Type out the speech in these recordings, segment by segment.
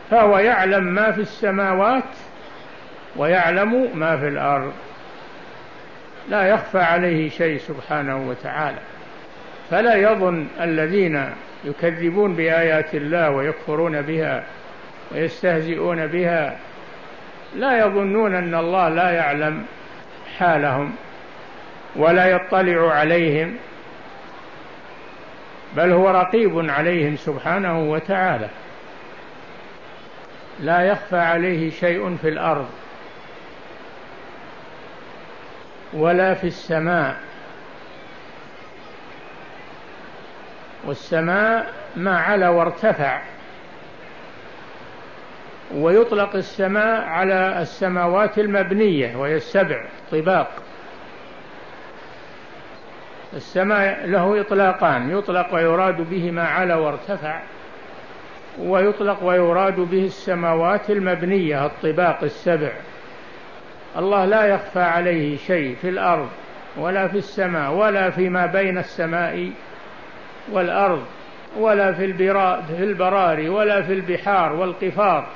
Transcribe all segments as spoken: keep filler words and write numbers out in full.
فهو يعلم ما في السماوات ويعلم ما في الأرض، لا يخفى عليه شيء سبحانه وتعالى. فلا يظن الذين يكذبون بآيات الله ويكفرون بها ويستهزئون بها، لا يظنون أن الله لا يعلم حالهم ولا يطلع عليهم، بل هو رقيب عليهم سبحانه وتعالى. لا يخفى عليه شيء في الأرض ولا في السماء. والسماء ما علا وارتفع، ويطلق السماء على السماوات المبنية وهي السبع طباق. السماء له إطلاقان، يطلق ويراد به ما علا وارتفع، ويطلق ويراد به السماوات المبنية الطباق السبع. الله لا يخفى عليه شيء في الأرض ولا في السماء ولا فيما بين السماء والأرض ولا في البراري ولا في البحار والقفار.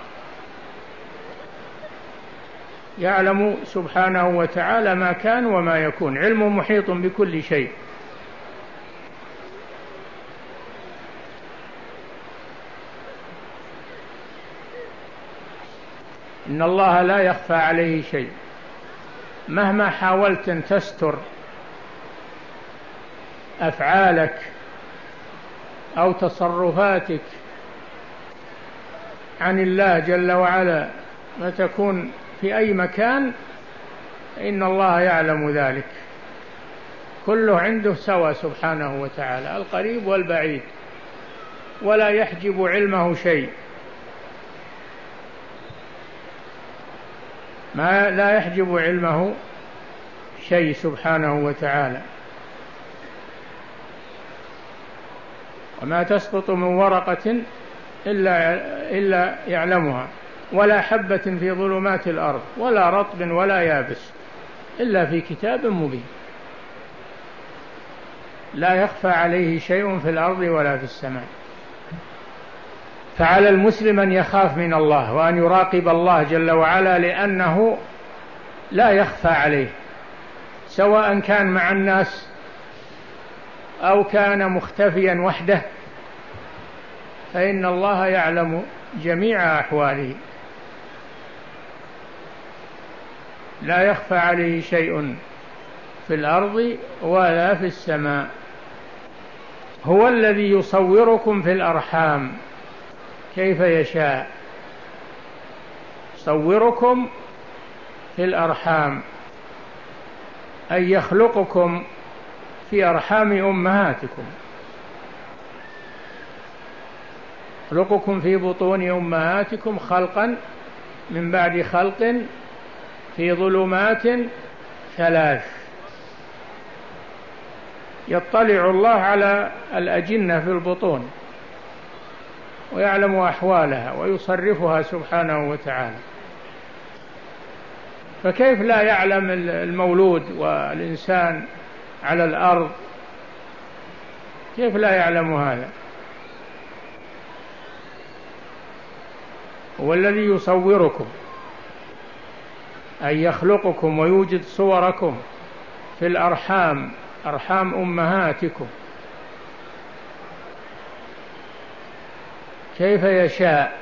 يعلم سبحانه وتعالى ما كان وما يكون، علم محيط بكل شيء. إن الله لا يخفى عليه شيء. مهما حاولت أن تستر أفعالك أو تصرفاتك عن الله جل وعلا وتكون في أي مكان، إن الله يعلم ذلك، كله عنده سوى سبحانه وتعالى، القريب والبعيد، ولا يحجب علمه شيء. ما لا يحجب علمه شيء سبحانه وتعالى. وما تسقط من ورقة إلا, إلا يعلمها، ولا حبة في ظلمات الأرض ولا رطب ولا يابس إلا في كتاب مبين. لا يخفى عليه شيء في الأرض ولا في السماء. فعلى المسلم أن يخاف من الله وأن يراقب الله جل وعلا، لأنه لا يخفى عليه، سواء كان مع الناس أو كان مختفيا وحده، فإن الله يعلم جميع أحواله. لا يخفى عليه شيء في الأرض ولا في السماء. هو الذي يصوركم في الأرحام كيف يشاء. يصوركم في الأرحام أي يخلقكم في أرحام أمهاتكم، يخلقكم في بطون أمهاتكم خلقا من بعد خلق في ظلمات ثلاث. يطلع الله على الأجنة في البطون ويعلم أحوالها ويصرفها سبحانه وتعالى. فكيف لا يعلم المولود والإنسان على الأرض؟ كيف لا يعلم هذا؟ هو الذي يصوركم أي يخلقكم ويوجد صوركم في الأرحام، أرحام أمهاتكم، كيف يشاء.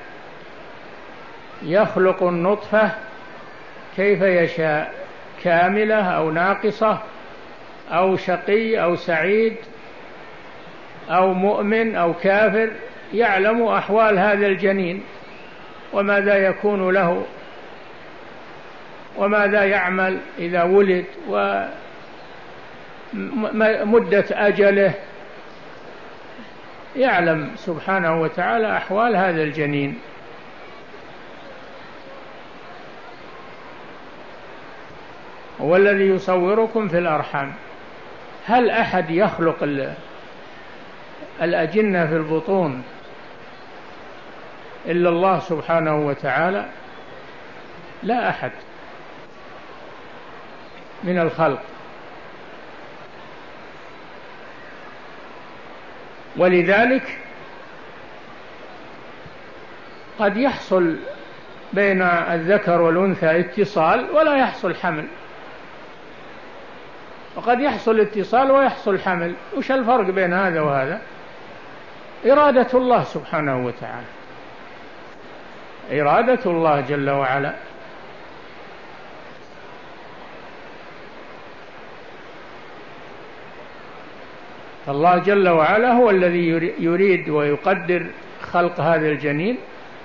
يخلق النطفة كيف يشاء، كاملة أو ناقصة أو شقي أو سعيد أو مؤمن أو كافر. يعلم أحوال هذا الجنين وماذا يكون له وماذا يعمل إذا ولد ومدة أجله. يعلم سبحانه وتعالى أحوال هذا الجنين. هو الذي يصوركم في الأرحام. هل أحد يخلق الأجنة في البطون إلا الله سبحانه وتعالى؟ لا أحد من الخلق. ولذلك قد يحصل بين الذكر والأنثى اتصال ولا يحصل حمل، وقد يحصل اتصال ويحصل حمل. وش الفرق بين هذا وهذا؟ إرادة الله سبحانه وتعالى، إرادة الله جل وعلا. فالله جل وعلا هو الذي يريد ويقدر خلق هذا الجنين،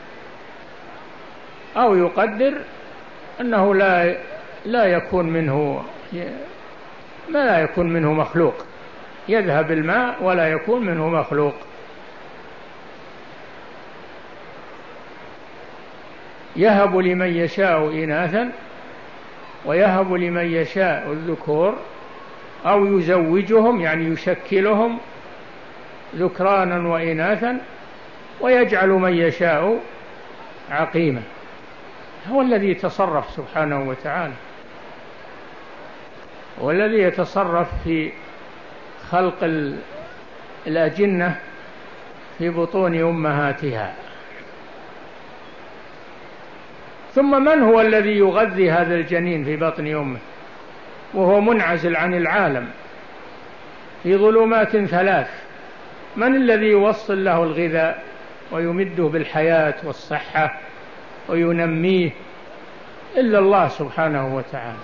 أو يقدر أنه لا لا يكون منه ما لا يكون منه مخلوق، يذهب الماء ولا يكون منه مخلوق. يهب لمن يشاء إناثا ويهب لمن يشاء الذكور أو يزوجهم يعني يشكلهم ذكرانا وإناثا ويجعل من يشاء عقيما. هو الذي يتصرف سبحانه وتعالى، هو الذي يتصرف في خلق الأجنة في بطون أمهاتها. ثم من هو الذي يغذي هذا الجنين في بطن أمه وهو منعزل عن العالم في ظلمات ثلاث؟ من الذي يوصل له الغذاء ويمده بالحياة والصحة وينميه؟ إلا الله سبحانه وتعالى.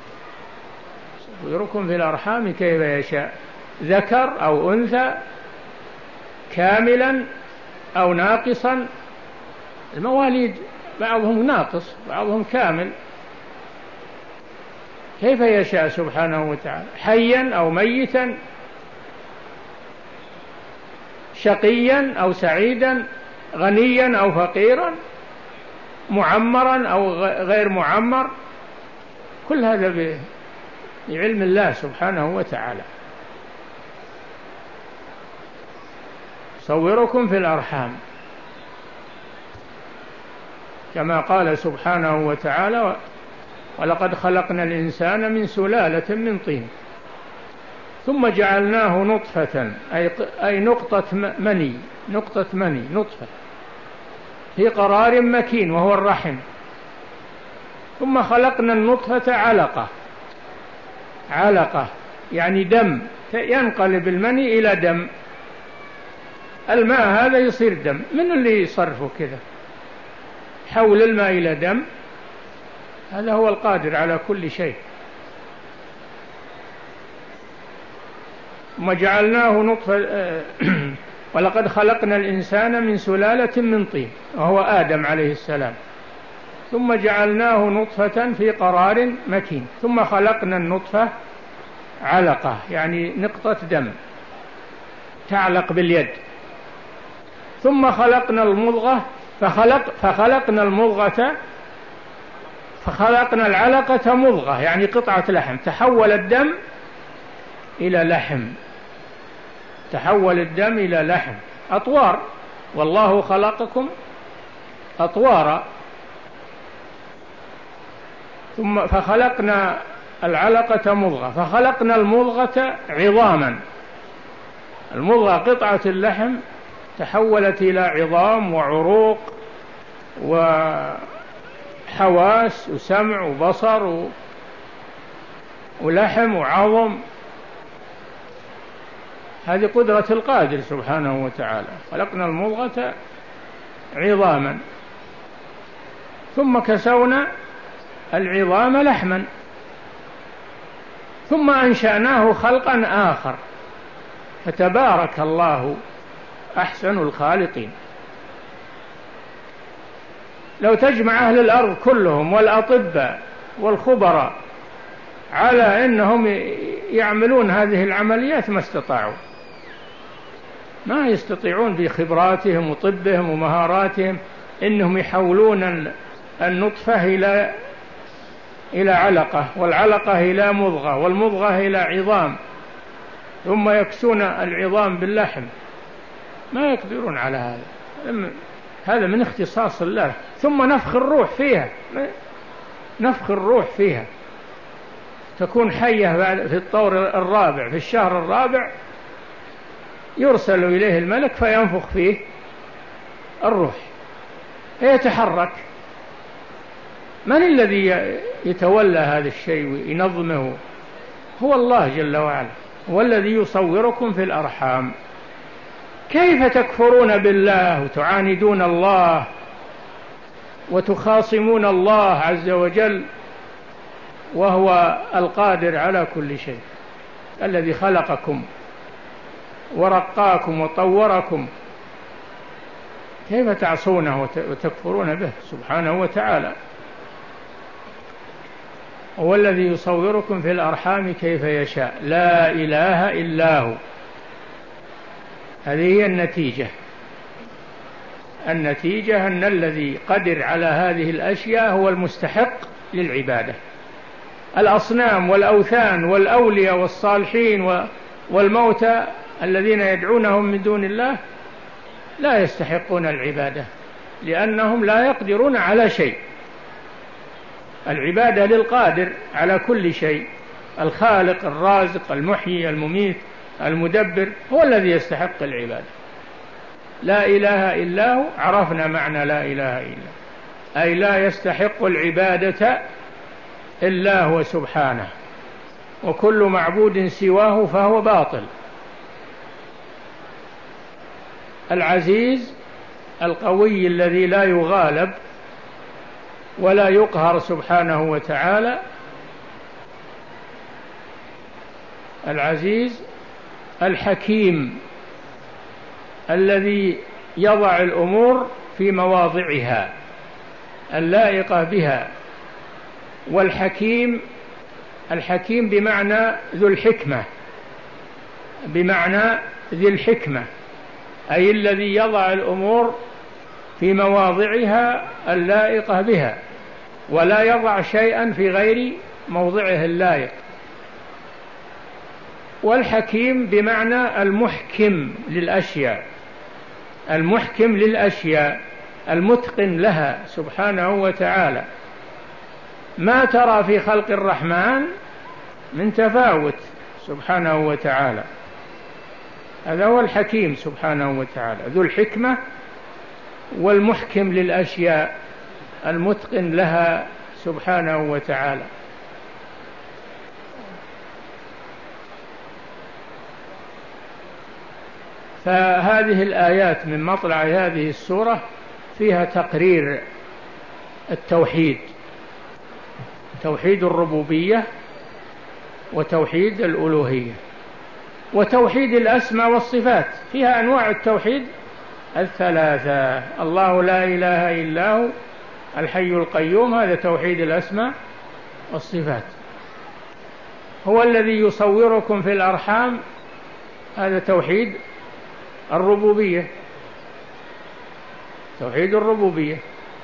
يصوركم في الأرحام كيف يشاء، ذكر أو أنثى، كاملا أو ناقصا. المواليد بعضهم ناقص بعضهم كامل، كيف يشاء سبحانه وتعالى، حيا أو ميتا، شقيا أو سعيدا، غنيا أو فقيرا، معمرا أو غير معمر. كل هذا بعلم الله سبحانه وتعالى. صوركم في الأرحام كما قال سبحانه وتعالى: ولقد خلقنا الإنسان من سلالة من طين ثم جعلناه نطفة أي نقطة مني نقطة مني نطفة في قرار مكين وهو الرحم، ثم خلقنا النطفة علقة علقة يعني دم، ينقلب المني إلى دم. الماء هذا يصير دم. من اللي يصرفه كذا حول الماء إلى دم؟ هذا هو القادر على كل شيء. ثم جعلناه نطفة ولقد خلقنا الإنسان من سلالة من طين وهو آدم عليه السلام، ثم جعلناه نطفة في قرار مكين، ثم خلقنا النطفة علقة يعني نقطة دم تعلق باليد، ثم خلقنا المضغة فخلق فخلقنا المضغة فخلقنا العلقة مضغة يعني قطعة لحم، تحول الدم إلى لحم تحول الدم إلى لحم أطوار. والله خلقكم أطوارا. ثم فخلقنا العلقة مضغة فخلقنا المضغة عظاما. المضغة قطعة اللحم تحولت إلى عظام وعروق وحواس وسمع وبصر ولحم وعظم. هذه قدرة القادر سبحانه وتعالى. خلقنا المضغة عظاما ثم كسونا العظام لحما ثم أنشأناه خلقا آخر، فتبارك الله أحسن الخالقين. لو تجمع أهل الأرض كلهم والأطباء والخبراء على أنهم يعملون هذه العمليات ما استطاعوا، ما يستطيعون بخبراتهم وطبهم ومهاراتهم أنهم يحولون النطفة إلى إلى علقة، والعلقة إلى مضغة، والمضغة إلى عظام، ثم يكسون العظام باللحم. ما يقدرون على هذا، هذا من اختصاص الله. ثم نفخ الروح فيها نفخ الروح فيها تكون حية في الطور الرابع في الشهر الرابع، يرسل إليه الملك فينفخ فيه الروح، فيتحرك. من الذي يتولى هذا الشيء وينظمه؟ هو الله جل وعلا، هو الذي يصوركم في الأرحام. كيف تكفرون بالله وتعاندون الله وتخاصمون الله عز وجل وهو القادر على كل شيء، الذي خلقكم ورقاكم وطوركم؟ كيف تعصونه وتكفرون به سبحانه وتعالى؟ هو الذي يصوركم في الأرحام كيف يشاء، لا إله إلا هو. هذه هي النتيجة. النتيجة أن الذي قدر على هذه الأشياء هو المستحق للعبادة. الأصنام والأوثان والأولياء والصالحين والموتى الذين يدعونهم من دون الله لا يستحقون العبادة، لأنهم لا يقدرون على شيء. العبادة للقادر على كل شيء، الخالق الرازق المحيي المميت المدبر، هو الذي يستحق العبادة. لا إله إلا هو، عرفنا معنى لا إله إلا، أي لا يستحق العبادة إلا هو سبحانه، وكل معبود سواه فهو باطل. العزيز القوي الذي لا يغالب ولا يقهر سبحانه وتعالى. العزيز الحكيم الذي يضع الأمور في مواضعها اللائقة بها. والحكيم الحكيم بمعنى ذو الحكمة، بمعنى ذي الحكمة، أي الذي يضع الأمور في مواضعها اللائقة بها، ولا يضع شيئا في غير موضعه اللائق. والحكيم بمعنى المحكم للأشياء، المحكم للأشياء، المتقن لها سبحانه وتعالى. ما ترى في خلق الرحمن من تفاوت سبحانه وتعالى. هذا هو الحكيم سبحانه وتعالى، ذو الحكمة والمحكم للأشياء، المتقن لها سبحانه وتعالى. فهذه الآيات من مطلع هذه السورة فيها تقرير التوحيد، توحيد الربوبية وتوحيد الألوهية وتوحيد الأسماء والصفات. فيها أنواع التوحيد الثلاثة: الله لا إله إلا هو الحي القيوم، هذا توحيد الأسماء والصفات. هو الذي يصوركم في الأرحام، هذا توحيد الربوبية، توحيد الربوبية.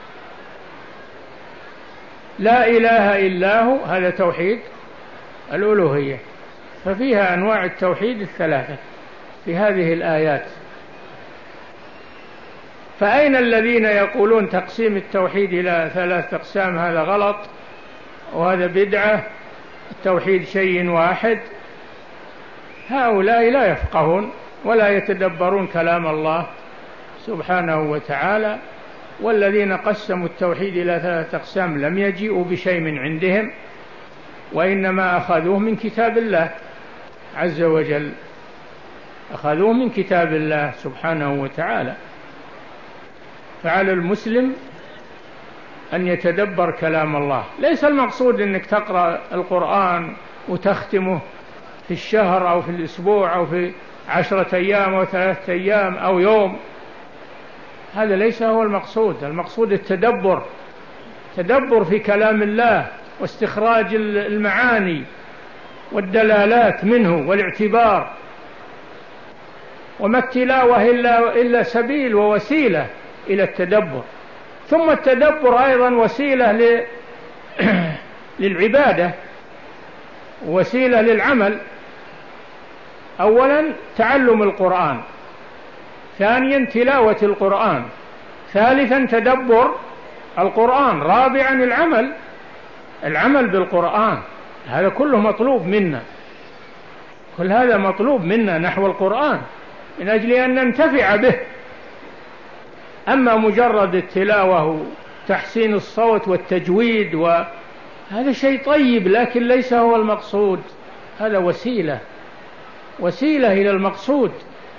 لا إله إلا هو، هذا توحيد الألوهية. ففيها أنواع التوحيد الثلاثة في هذه الآيات. فأين الذين يقولون تقسيم التوحيد إلى ثلاث أقسام هذا غلط وهذا بدعة، التوحيد شيء واحد؟ هؤلاء لا يفقهون ولا يتدبرون كلام الله سبحانه وتعالى. والذين قسموا التوحيد إلى ثلاث أقسام لم يجيئوا بشيء من عندهم، وإنما أخذوه من كتاب الله عز وجل، أخذوه من كتاب الله سبحانه وتعالى. فعلى المسلم أن يتدبر كلام الله. ليس المقصود أنك تقرأ القرآن وتختمه في الشهر أو في الأسبوع أو في عشرة أيام أو ثلاثة أيام أو يوم، هذا ليس هو المقصود. المقصود التدبر، تدبر في كلام الله واستخراج المعاني والدلالات منه والاعتبار. وما التلاوة إلا, إلا سبيل ووسيلة إلى التدبر. ثم التدبر أيضا وسيلة ل... للعبادة، وسيلة للعمل. أولا تعلم القرآن، ثانيا تلاوة القرآن، ثالثا تدبر القرآن، رابعا العمل، العمل بالقرآن. هذا كله مطلوب منا، كل هذا مطلوب منا نحو القرآن من أجل أن ننتفع به. أما مجرد التلاوة وتحسين الصوت والتجويد وهذا شيء طيب، لكن ليس هو المقصود، هذا وسيلة وسيلة إلى المقصود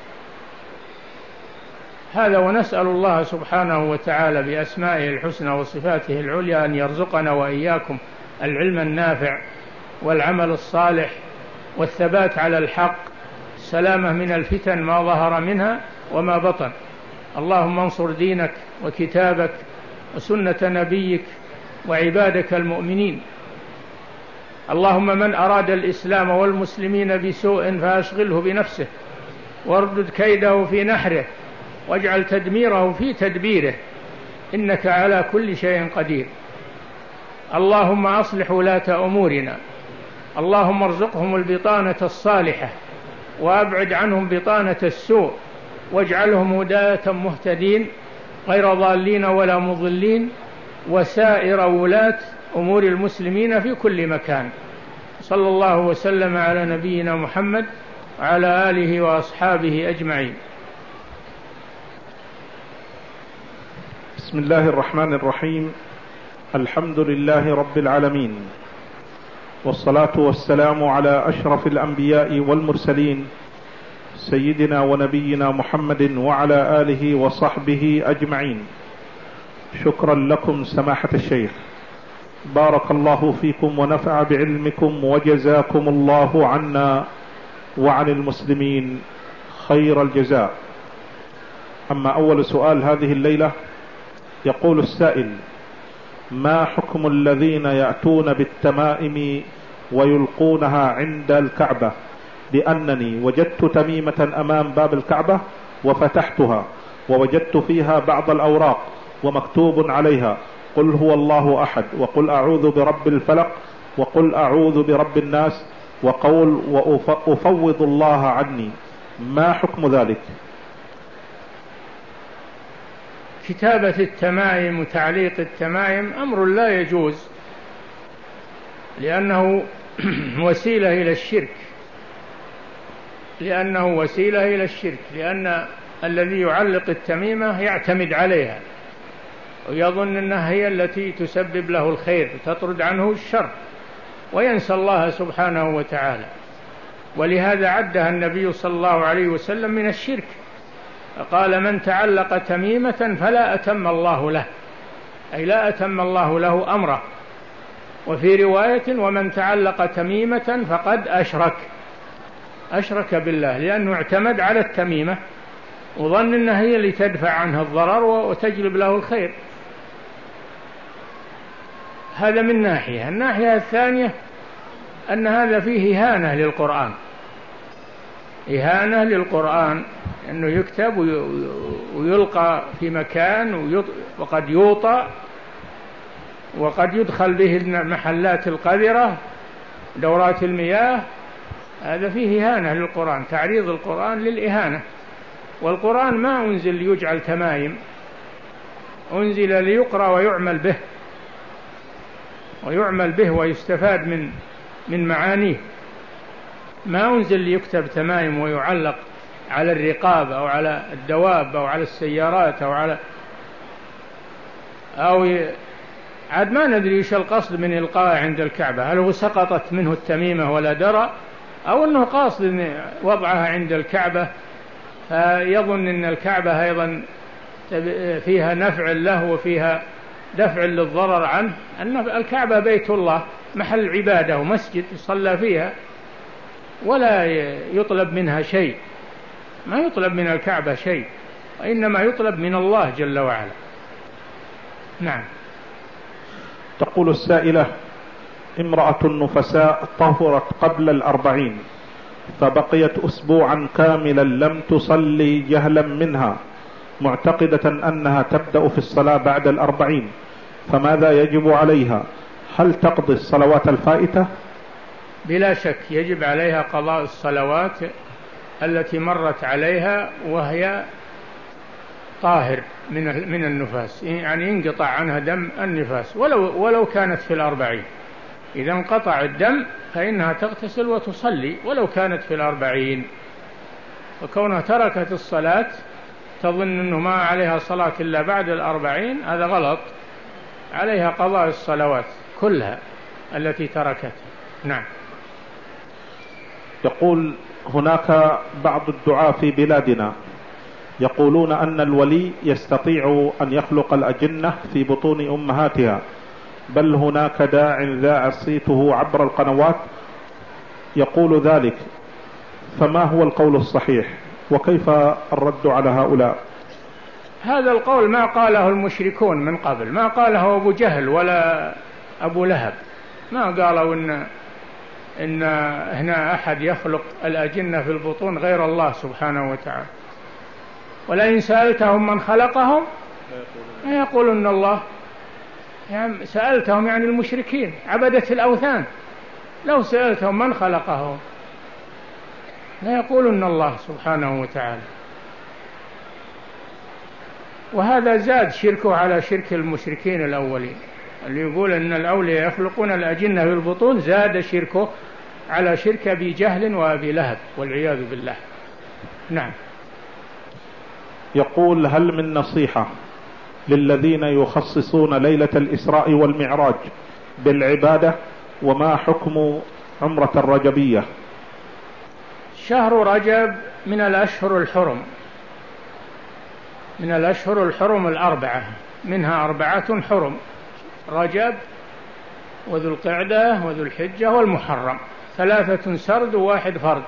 هذا. ونسأل الله سبحانه وتعالى بأسمائه الحسنى وصفاته العليا أن يرزقنا وإياكم العلم النافع والعمل الصالح والثبات على الحق، السلامة من الفتن ما ظهر منها وما بطن. اللهم انصر دينك وكتابك وسنة نبيك وعبادك المؤمنين. اللهم من أراد الإسلام والمسلمين بسوء فأشغله بنفسه واردد كيده في نحره واجعل تدميره في تدبيره، إنك على كل شيء قدير. اللهم أصلح ولاة أمورنا، اللهم ارزقهم البطانة الصالحة وأبعد عنهم بطانة السوء، واجعلهم هداة مهتدين غير ضالين ولا مضلين، وسائر ولاة أمور المسلمين في كل مكان. صلى الله وسلم على نبينا محمد وعلى آله وأصحابه أجمعين. بسم الله الرحمن الرحيم. الحمد لله رب العالمين، والصلاة والسلام على أشرف الأنبياء والمرسلين سيدنا ونبينا محمد وعلى آله وصحبه أجمعين. شكرا لكم سماحة الشيخ، بارك الله فيكم ونفع بعلمكم وجزاكم الله عنا وعن المسلمين خير الجزاء. أما أول سؤال هذه الليلة، يقول السائل: ما حكم الذين يأتون بالتمائم ويلقونها عند الكعبة؟ لأنني وجدت تميمة أمام باب الكعبة وفتحتها ووجدت فيها بعض الأوراق ومكتوب عليها قل هو الله أحد، وقل أعوذ برب الفلق، وقل أعوذ برب الناس، وقول وأفوض الله عني، ما حكم ذلك؟ كتابة التمائم وتعليق التمائم أمر لا يجوز، لأنه وسيلة إلى الشرك لأنه وسيلة إلى الشرك لأن الذي يعلق التميمة يعتمد عليها ويظن أنها هي التي تسبب له الخير وتطرد عنه الشر، وينسى الله سبحانه وتعالى. ولهذا عدها النبي صلى الله عليه وسلم من الشرك، فقال: من تعلق تميمة فلا أتم الله له، أي لا أتم الله له أمره. وفي رواية: ومن تعلق تميمة فقد أشرك أشرك بالله، لأنه اعتمد على التميمة وظن أنها هي اللي تدفع عنه الضرر وتجلب له الخير. هذا من ناحية. الناحية الثانية أن هذا فيه إهانة للقرآن إهانة للقرآن أنه يكتب ويلقى في مكان وقد يوطى وقد يدخل به المحلات القذرة، دورات المياه. هذا فيه إهانة للقرآن، تعريض القرآن للإهانة. والقرآن ما أنزل ليجعل تمايم، أنزل ليقرأ ويعمل به ويعمل به ويستفاد من من معانيه. ما أنزل ليكتب تمايم ويعلق على الرقاب أو على الدواب أو على السيارات أو على أو ي... عاد ما ندري إيش القصد من إلقاء عند الكعبة، هل هو سقطت منه التميمة ولا درى، أو أنه قاصد وضعها عند الكعبة فيظن أن الكعبة أيضا فيها نفع له وفيها دفع للضرر عنه. أن الكعبة بيت الله، محل عبادة ومسجد يصلى فيها، ولا يطلب منها شيء، ما يطلب من الكعبة شيء، وإنما يطلب من الله جل وعلا. نعم. تقول السائلة: امرأة نفساء طهرت قبل الأربعين فبقيت أسبوعا كاملا لم تصلي جهلا منها، معتقدة أنها تبدأ في الصلاة بعد الأربعين، فماذا يجب عليها؟ هل تقضي الصلوات الفائتة؟ بلا شك يجب عليها قضاء الصلوات التي مرت عليها وهي طاهر من من النفاس، يعني ينقطع عنها دم النفاس ولو ولو كانت في الأربعين. إذا انقطع الدم فإنها تغتسل وتصلي ولو كانت في الأربعين، وكونها تركت الصلاة تظن أنه ما عليها صلاة إلا بعد الأربعين، هذا غلط، عليها قضاء الصلوات كلها التي تركت. نعم. يقول هناك بعض الدعاة في بلادنا يقولون أن الولي يستطيع أن يخلق الأجنة في بطون أمهاتها، بل هناك داع ذاع صيته عبر القنوات يقول ذلك، فما هو القول الصحيح وكيف الرد على هؤلاء؟ هذا القول ما قاله المشركون من قبل، ما قاله أبو جهل ولا أبو لهب، ما قالوا إن إن هنا أحد يخلق الأجنة في البطون غير الله سبحانه وتعالى. ولئن سألتهم من خلقهم يقولون الله، يعني سألتهم يعني المشركين عبدة الأوثان، لو سألتهم من خلقهم لا يقولون الله سبحانه وتعالى. وهذا زاد شركه على شرك المشركين الأولين، اللي يقول أن الأولياء يخلقون الأجنة في البطون زاد شركه على شرك أبي جهل وأبي لهب والعياذ بالله. نعم. يقول هل من نصيحة للذين يخصصون ليلة الإسراء والمعراج بالعبادة، وما حكم عمرة الرجبية؟ شهر رجب من الأشهر الحرم، من الأشهر الحرم الأربعة، منها أربعة حرم: رجب وذو القعدة وذو الحجة والمحرم، ثلاثة سرد وواحد فرد،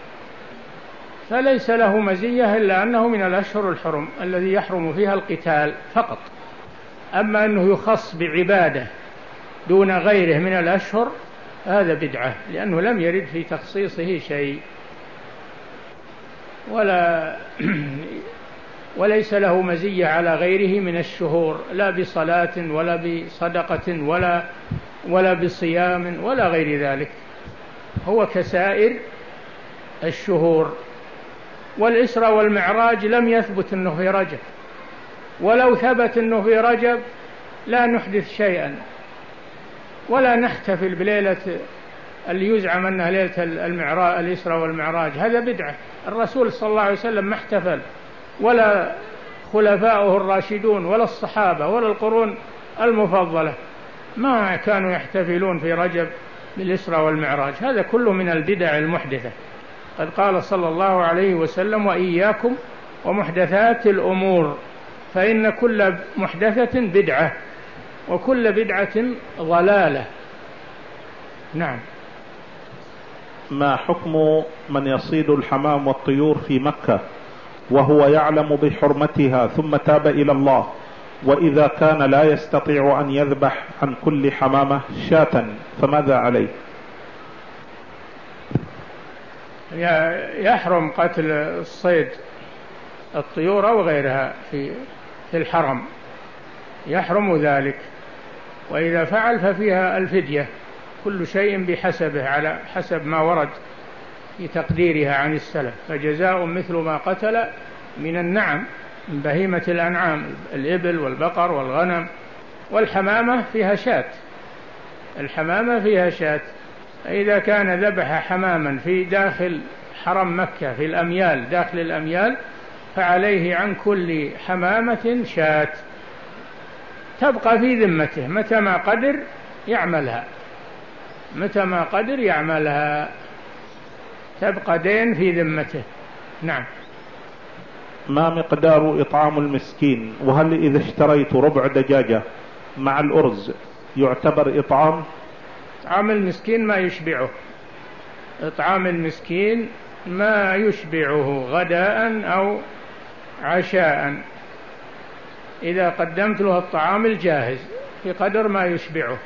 فليس له مزية إلا أنه من الأشهر الحرم الذي يحرم فيها القتال فقط. أما أنه يخص بعبادة دون غيره من الأشهر هذا بدعة، لأنه لم يرد في تخصيصه شيء، ولا وليس له مزية على غيره من الشهور، لا بصلاة ولا بصدقة ولا ولا بصيام ولا غير ذلك، هو كسائر الشهور. والإسراء والمعراج لم يثبت أنه في رجب، ولو ثبت أنه في رجب لا نحدث شيئا ولا نحتفل بليلة اللي يزعم أنها ليلة المعراج الإسراء والمعراج، هذا بدعة. الرسول صلى الله عليه وسلم ما احتفل، ولا خلفاؤه الراشدون ولا الصحابة ولا القرون المفضلة ما كانوا يحتفلون في رجب بالإسراء والمعراج، هذا كله من البدع المحدثة. قد قال صلى الله عليه وسلم: وإياكم ومحدثات الأمور فإن كل محدثة بدعة وكل بدعة ضلالة. نعم. ما حكم من يصيد الحمام والطيور في مكة وهو يعلم بحرمتها ثم تاب إلى الله، وإذا كان لا يستطيع أن يذبح عن كل حمامة شاة فماذا عليه؟ يحرم قتل الصيد الطيور أو غيرها في في الحرم، يحرم ذلك، وإذا فعل ففيها الفدية، كل شيء بحسبه على حسب ما ورد في تقديرها عن السلف، فجزاء مثل ما قتل من النعم من بهيمة الأنعام، الإبل والبقر والغنم. والحمامة فيها شاة، الحمامة فيها شاة، إذا كان ذبح حماما في داخل حرم مكة في الأميال داخل الأميال فعليه عن كل حمامة شاة تبقى في ذمته، متى ما قدر يعملها، متى ما قدر يعملها، تبقى دين في ذمته. نعم. ما مقدار إطعام المسكين؟ وهل إذا اشتريت ربع دجاجة مع الأرز يعتبر إطعام؟ إطعام المسكين ما يشبعه، إطعام المسكين ما يشبعه غداء أو عشاء، إذا قدمت له الطعام الجاهز في قدر ما يشبعه.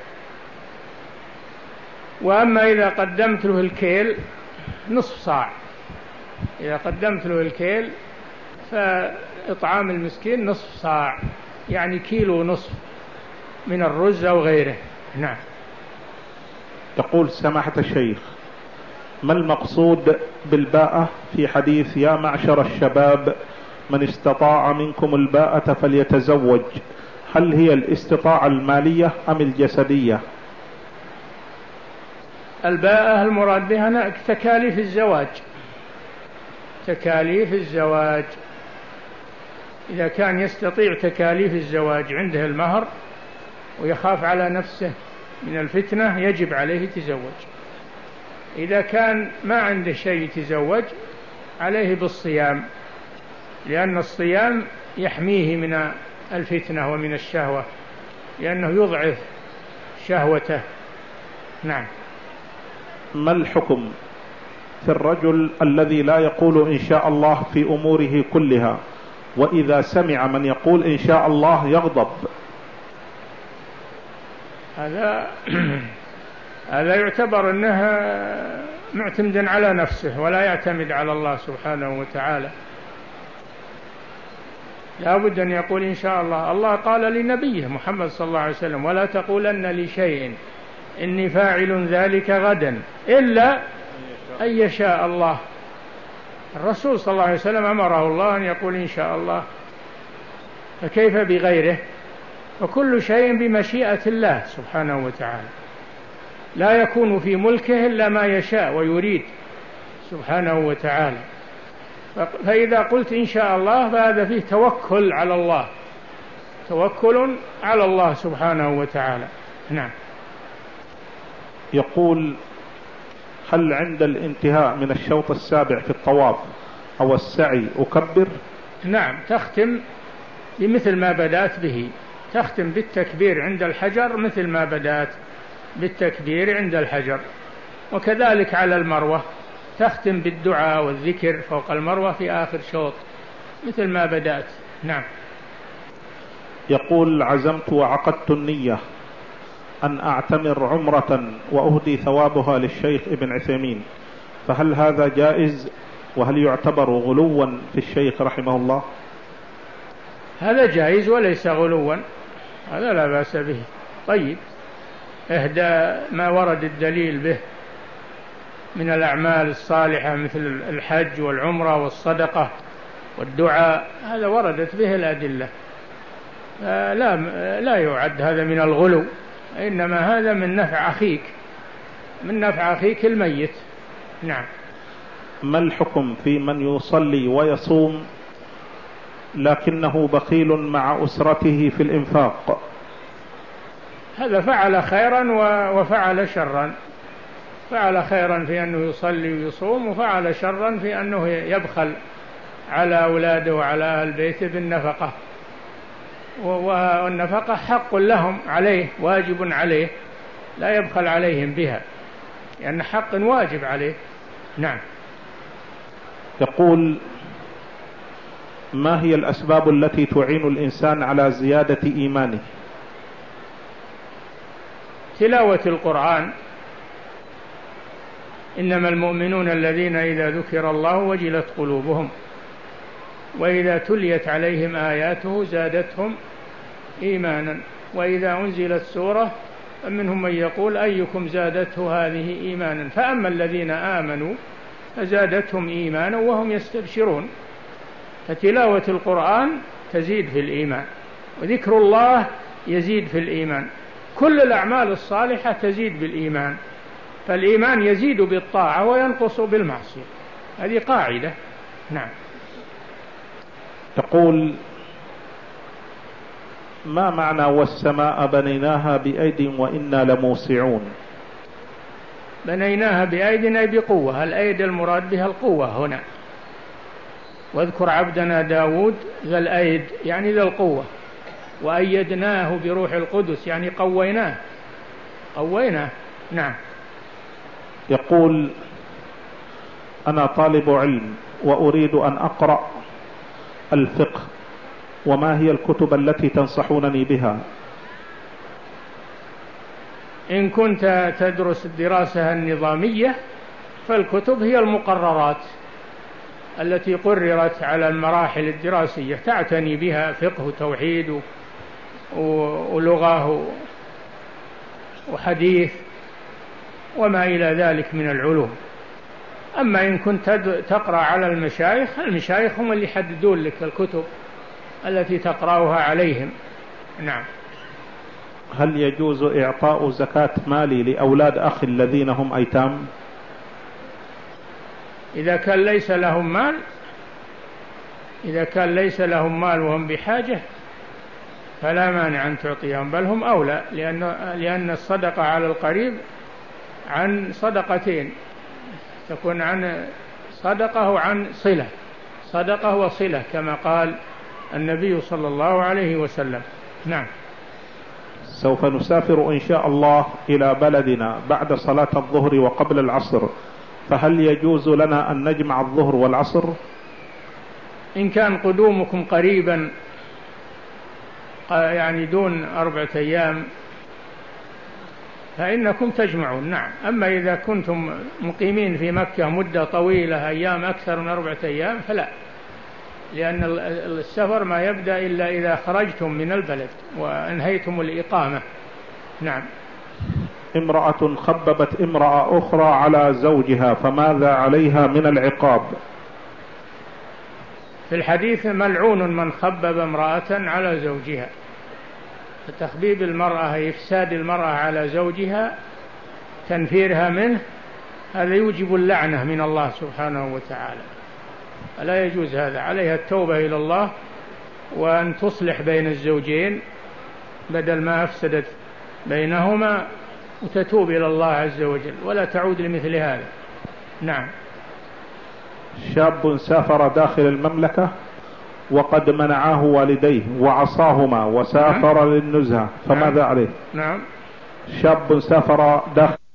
وأما إذا قدمت له الكيل نصف صاع، إذا قدمت له الكيل فإطعام المسكين نصف صاع، يعني كيلو نصف من الرز أو غيره. نعم. تقول سماحة الشيخ: ما المقصود بالباءة في حديث يا معشر الشباب من استطاع منكم الباءة فليتزوج؟ هل هي الاستطاعة المالية أم الجسدية؟ الباءة المراد بها تكاليف الزواج، تكاليف الزواج، إذا كان يستطيع تكاليف الزواج، عنده المهر ويخاف على نفسه من الفتنة، يجب عليه يتزوج. إذا كان ما عنده شيء يتزوج، عليه بالصيام، لأن الصيام يحميه من الفتنة ومن الشهوة، لأنه يضعف شهوته. نعم. ما الحكم في الرجل الذي لا يقول إن شاء الله في أموره كلها، وإذا سمع من يقول إن شاء الله يغضب؟ هذا هذا يعتبر أنه معتمد على نفسه ولا يعتمد على الله سبحانه وتعالى. لا بد أن يقول إن شاء الله. الله قال لنبيه محمد صلى الله عليه وسلم: ولا تقولن لشيء إني فاعل ذلك غدا إلا أن يشاء الله. الرسول صلى الله عليه وسلم أمره الله أن يقول إن شاء الله، فكيف بغيره؟ وكل شيء بمشيئة الله سبحانه وتعالى، لا يكون في ملكه إلا ما يشاء ويريد سبحانه وتعالى. فإذا قلت إن شاء الله فهذا فيه توكل على الله، توكل على الله سبحانه وتعالى. نعم. يقول: هل عند الانتهاء من الشوط السابع في الطواف أو السعي أكبر؟ نعم، تختم بمثل ما بدأت به، تختم بالتكبير عند الحجر مثل ما بدأت بالتكبير عند الحجر، وكذلك على المروة تختم بالدعاء والذكر فوق المروة في آخر شوط مثل ما بدأت. نعم. يقول: عزمت وعقدت النية أن أعتمر عمرة وأهدي ثوابها للشيخ ابن عثيمين، فهل هذا جائز؟ وهل يعتبر غلوا في الشيخ رحمه الله؟ هذا جائز وليس غلوا، هذا لا بأس به. طيب، اهدى ما ورد الدليل به من الأعمال الصالحة مثل الحج والعمرة والصدقة والدعاء، هذا وردت به الأدلة، لا لا يعد هذا من الغلو، إنما هذا من نفع أخيك، من نفع أخيك الميت. نعم. ما الحكم في من يصلي ويصوم لكنه بخيل مع أسرته في الإنفاق؟ هذا فعل خيرا وفعل شرا، فعل خيرا في أنه يصلي ويصوم، وفعل شرا في أنه يبخل على أولاده وعلى أهل بيته بالنفقة، والنفقة حق لهم عليه، واجب عليه، لا يبخل عليهم بها لأن حق واجب عليه. نعم. يقول: ما هي الأسباب التي تعين الإنسان على زيادة إيمانه؟ تلاوة القرآن، إنما المؤمنون الذين إذا ذكر الله وجلت قلوبهم وإذا تليت عليهم آياته زادتهم إيمانا وإذا أنزلت سورة فمنهم من يقول أيكم زادته هذه إيمانا، فأما الذين آمنوا فزادتهم إيمانا وهم يستبشرون. فتلاوة القرآن تزيد في الإيمان، وذكر الله يزيد في الإيمان، كل الأعمال الصالحة تزيد بالإيمان، فالإيمان يزيد بالطاعة وينقص بالمعصية، هذه قاعدة. نعم. تقول: ما معنى والسماء بنيناها بأيد وإنا لموسعون؟ بنيناها بأيد أي بقوة، الأيد المراد بها القوة هنا، واذكر عبدنا داود ذا الأيد يعني ذا القوة، وأيدناه بروح القدس يعني قويناه قويناه. نعم. يقول: أنا طالب علم وأريد أن أقرأ الفقه، وما هي الكتب التي تنصحونني بها؟ إن كنت تدرس الدراسة النظامية فالكتب هي المقررات التي قررت على المراحل الدراسية، تعتني بها فقه وتوحيد ولغة وحديث وما إلى ذلك من العلوم. أما إن كنت تقرأ على المشايخ، المشايخ هم اللي يحددون لك الكتب التي تقرأها عليهم. نعم. هل يجوز إعطاء زكاة مالي لأولاد أخي الذين هم أيتام؟ إذا كان ليس لهم مال إذا كان ليس لهم مال وهم بحاجة فلا مانع أن تعطيهم، بل هم أولى، لأن لأن الصدقة على القريب عن صدقتين، تكون عن صدقة وعن صلة، صدقة وصلة كما قال النبي صلى الله عليه وسلم. نعم. سوف نسافر إن شاء الله إلى بلدنا بعد صلاة الظهر وقبل العصر، فهل يجوز لنا أن نجمع الظهر والعصر؟ إن كان قدومكم قريبا يعني دون أربعة أيام فإنكم تجمعون، نعم. أما إذا كنتم مقيمين في مكة مدة طويلة أيام أكثر من أربعة أيام فلا، لأن السفر ما يبدأ إلا إذا خرجتم من البلد وأنهيتم الإقامة. نعم. امرأة خببت امرأة أخرى على زوجها فماذا عليها من العقاب؟ في الحديث ملعون من خبب امرأة على زوجها، فتخبيب المرأة إفساد المرأة على زوجها تنفيرها منه هذا يوجب اللعنة من الله سبحانه وتعالى، لا يجوز هذا. عليها التوبة إلى الله وأن تصلح بين الزوجين بدل ما أفسدت بينهما، وتتوب إلى الله عز وجل ولا تعود لمثل هذا. نعم. شاب سافر داخل المملكة وقد منعاه والديه وعصاهما وسافر نعم. للنزهة، فماذا نعم. عليه؟ نعم. شاب سافر داخل